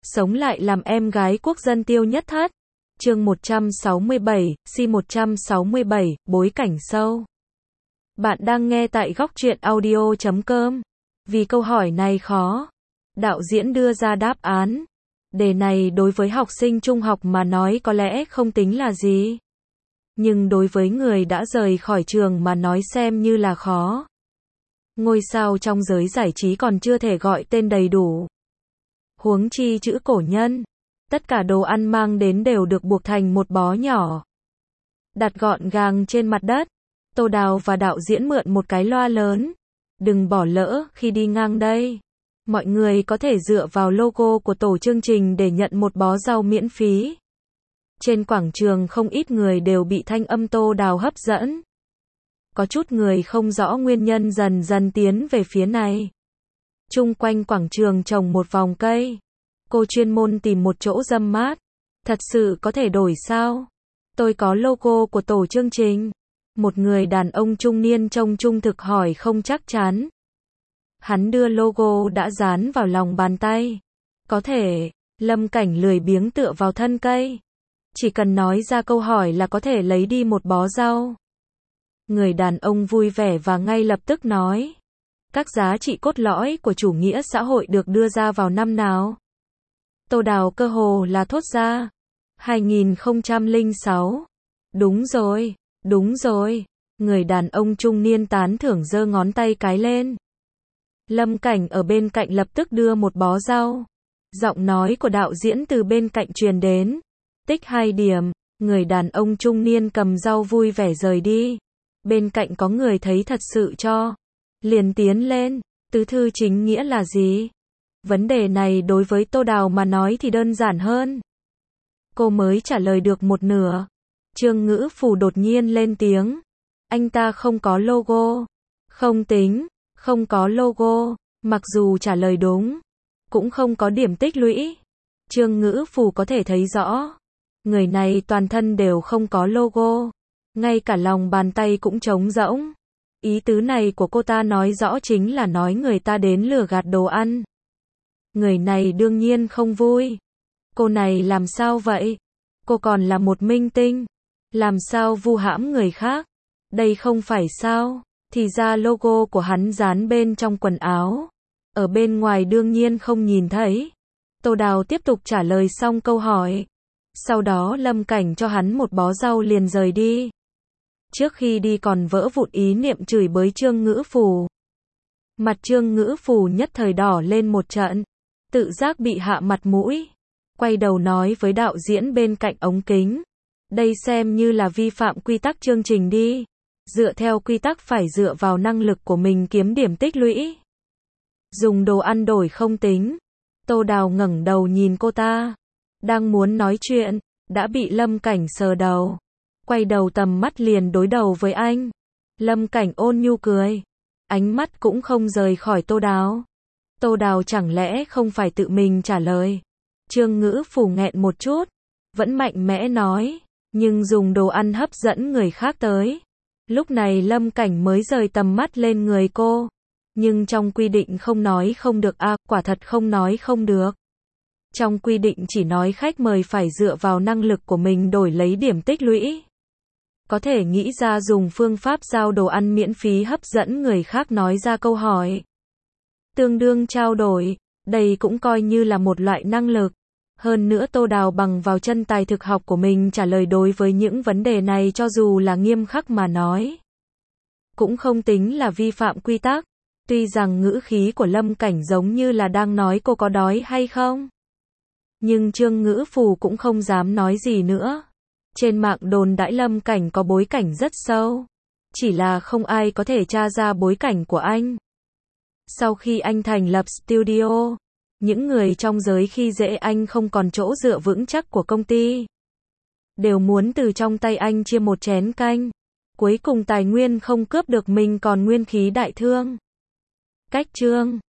sống lại làm em gái quốc dân Tiêu Nhất Thất. Chương 167, Si-167, bối cảnh sâu. Bạn đang nghe tại góc truyện audio.com. Vì câu hỏi này khó, đạo diễn đưa ra đáp án. Đề này đối với học sinh trung học mà nói có lẽ không tính là gì. Nhưng đối với người đã rời khỏi trường mà nói xem như là khó. Ngôi sao trong giới giải trí còn chưa thể gọi tên đầy đủ. Huống chi chữ cổ nhân. Tất cả đồ ăn mang đến đều được buộc thành một bó nhỏ. Đặt gọn gàng trên mặt đất. Tô Đào và đạo diễn mượn một cái loa lớn. Đừng bỏ lỡ khi đi ngang đây. Mọi người có thể dựa vào logo của tổ chương trình để nhận một bó rau miễn phí. Trên quảng trường không ít người đều bị thanh âm Tô Đào hấp dẫn. Có chút người không rõ nguyên nhân dần dần tiến về phía này. Chung quanh quảng trường trồng một vòng cây. Cô chuyên môn tìm một chỗ râm mát. Thật sự có thể đổi sao? Tôi có logo của tổ chương trình. Một người đàn ông trung niên trông trung thực hỏi không chắc chắn. Hắn đưa logo đã dán vào lòng bàn tay. Có thể. Lâm Cảnh lười biếng tựa vào thân cây. Chỉ cần nói ra câu hỏi là có thể lấy đi một bó rau. Người đàn ông vui vẻ và ngay lập tức nói. Các giá trị cốt lõi của chủ nghĩa xã hội được đưa ra vào năm nào? Tô Đào cơ hồ là thốt ra. 2006. Đúng rồi, đúng rồi. Người đàn ông trung niên tán thưởng giơ ngón tay cái lên. Lâm Cảnh ở bên cạnh lập tức đưa một bó rau. Giọng nói của đạo diễn từ bên cạnh truyền đến. Tích 2 điểm. Người đàn ông trung niên cầm rau vui vẻ rời đi. Bên cạnh có người thấy thật sự cho. Liền tiến lên. Tứ thư chính nghĩa là gì? Vấn đề này đối với Tô Đào mà nói thì đơn giản hơn. Cô mới trả lời được một nửa. Trương Ngữ Phù đột nhiên lên tiếng. Anh ta không có logo. Không tính, không có logo. Mặc dù trả lời đúng, cũng không có điểm tích lũy. Trương Ngữ Phù có thể thấy rõ. Người này toàn thân đều không có logo. Ngay cả lòng bàn tay cũng trống rỗng. Ý tứ này của cô ta nói rõ chính là nói người ta đến lừa gạt đồ ăn. Người này đương nhiên không vui. Cô này làm sao vậy? Cô còn là một minh tinh. Làm sao vu hãm người khác? Đây không phải sao? Thì ra logo của hắn dán bên trong quần áo. Ở bên ngoài đương nhiên không nhìn thấy. Tô Đào tiếp tục trả lời xong câu hỏi. Sau đó Lâm Cảnh cho hắn một bó rau liền rời đi. Trước khi đi còn vỡ vụn ý niệm chửi bới Trương Ngữ Phù. Mặt Trương Ngữ Phù nhất thời đỏ lên một trận. Tự giác bị hạ mặt mũi. Quay đầu nói với đạo diễn bên cạnh ống kính. Đây xem như là vi phạm quy tắc chương trình đi. Dựa theo quy tắc phải dựa vào năng lực của mình kiếm điểm tích lũy. Dùng đồ ăn đổi không tính. Tô Đào ngẩng đầu nhìn cô ta. Đang muốn nói chuyện, đã bị Lâm Cảnh sờ đầu. Quay đầu tầm mắt liền đối đầu với anh. Lâm Cảnh ôn nhu cười. Ánh mắt cũng không rời khỏi Tô Đào. Tô Đào chẳng lẽ không phải tự mình trả lời. Trương Ngữ Phù nghẹn một chút. Vẫn mạnh mẽ nói. Nhưng dùng đồ ăn hấp dẫn người khác tới. Lúc này Lâm Cảnh mới rời tầm mắt lên người cô. Nhưng trong quy định không nói không được à, quả thật không nói không được. Trong quy định chỉ nói khách mời phải dựa vào năng lực của mình đổi lấy điểm tích lũy. Có thể nghĩ ra dùng phương pháp giao đồ ăn miễn phí hấp dẫn người khác nói ra câu hỏi. Tương đương trao đổi, đây cũng coi như là một loại năng lực. Hơn nữa Tô Đào bằng vào chân tài thực học của mình trả lời đối với những vấn đề này cho dù là nghiêm khắc mà nói. Cũng không tính là vi phạm quy tắc. Tuy rằng ngữ khí của Lâm Cảnh giống như là đang nói cô có đói hay không. Nhưng Trương Ngữ Phù cũng không dám nói gì nữa. Trên mạng đồn đãi Lâm Cảnh có bối cảnh rất sâu. Chỉ là không ai có thể tra ra bối cảnh của anh. Sau khi anh thành lập studio, những người trong giới khi dễ anh không còn chỗ dựa vững chắc của công ty. Đều muốn từ trong tay anh chia một chén canh. Cuối cùng tài nguyên không cướp được mình còn nguyên khí đại thương. Cách chương